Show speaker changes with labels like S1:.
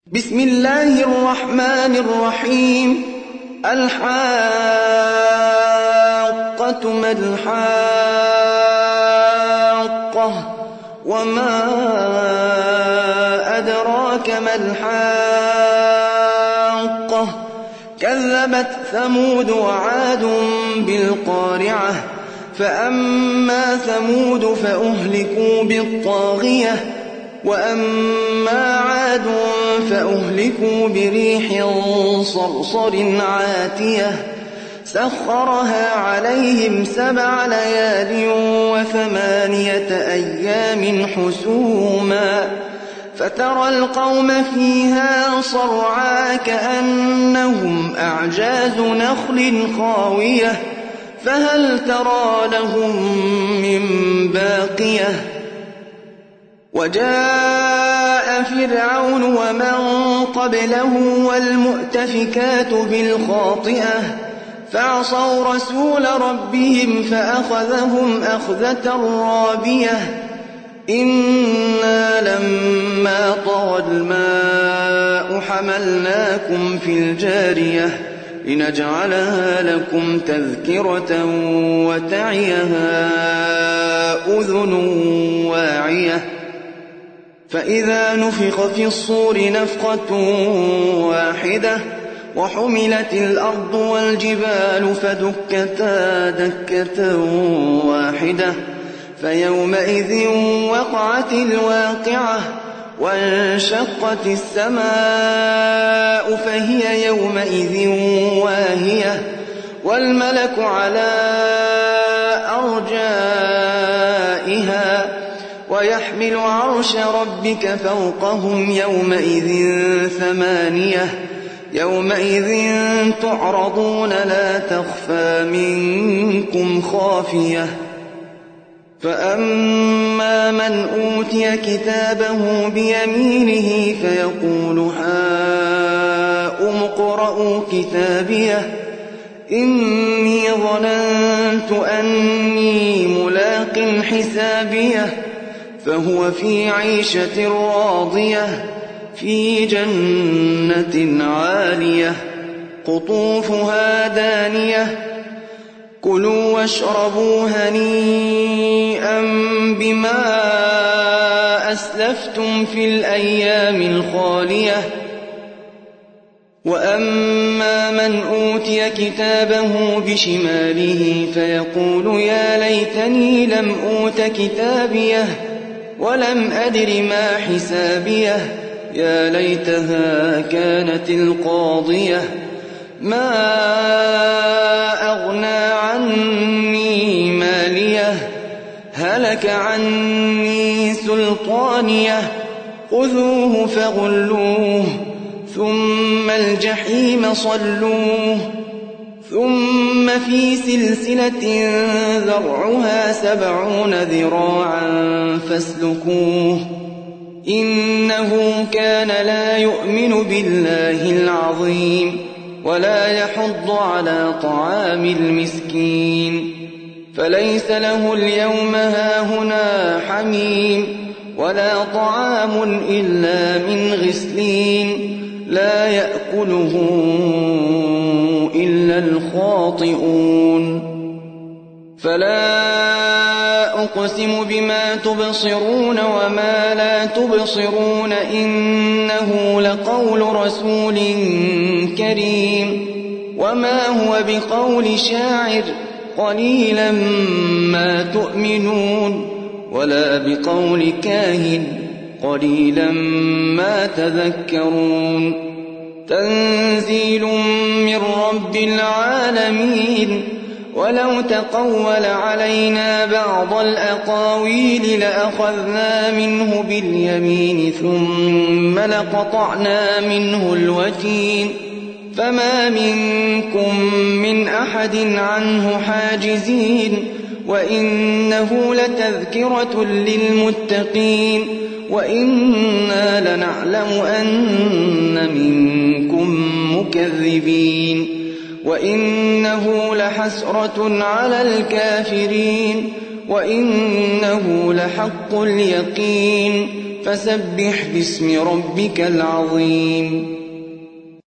S1: بسم الله الرحمن الرحيم. الحاقة ما الحاقة وما أدراك ما الحاقة كذبت ثمود وعاد بالقارعة فأما ثمود فأهلكوا بالطاغية وأما عاد فأهلكوا بريح صرصر عاتية سخرها عليهم 7 ليال و8 أيام حسوما فترى القوم فيها صرعى كأنهم أعجاز نخل خاوية فهل ترى لهم من باقية وجاء فرعون ومن قبله والمؤتفكات بالخاطئة فعصوا رسول ربهم فأخذهم أخذة رابية إنا لما طغى الماء حملناكم في الجارية لنجعلها لكم تذكرة وتعيها أذن واعية فإذا نفخ في الصور نفخة واحدة وحملت الأرض والجبال فدكتا دكة واحدة فيومئذ وقعت الواقعة وانشقت السماء فهي يومئذ واهية والملك على أرجائها ويحمل عرش ربك فوقهم يومئذ 8 يومئذ تعرضون لا تخفى منكم خافية فأما من أوتي كتابه بيمينه فيقول هاؤم اقرءوا كتابيه إني ظننت أني ملاق حسابيه فهو في عيشة راضية في جنة عالية قطوفها دانية كلوا واشربوا هنيئا بما أسلفتم في الأيام الخالية وأما من أوتي كتابه بشماله فيقول يا ليتني لم أوت كتابيه ولم أدر ما حسابيه يا ليتها كانت القاضية ما أغنى عني ماليه هلك عني سلطانيه خذوه فغلوه ثم الجحيم صلوه ثم في سلسلة ذرعها 70 ذراعا فاسلكوه إنه كان لا يؤمن بالله العظيم ولا يحض على طعام المسكين فليس له اليوم هاهنا حميم ولا طعام إلا من غسلين لا يأكله إلا الخاطئون فلا أقسم بما تبصرون وما لا تبصرون إنه لقول رسول كريم وما هو بقول شاعر قليلا ما تؤمنون ولا بقول كاهن قليلا ما تذكرون تنزيل من رب العالمين ولو تقول علينا بعض الأقاويل لأخذنا منه باليمين ثم لقطعنا منه الوتين فما منكم من أحد عنه حاجزين وإنه لتذكرة للمتقين وإنا لنعلم أن منكم مكذبين وإنه لحسرة على الكافرين وإنه لحق اليقين فسبح باسم ربك العظيم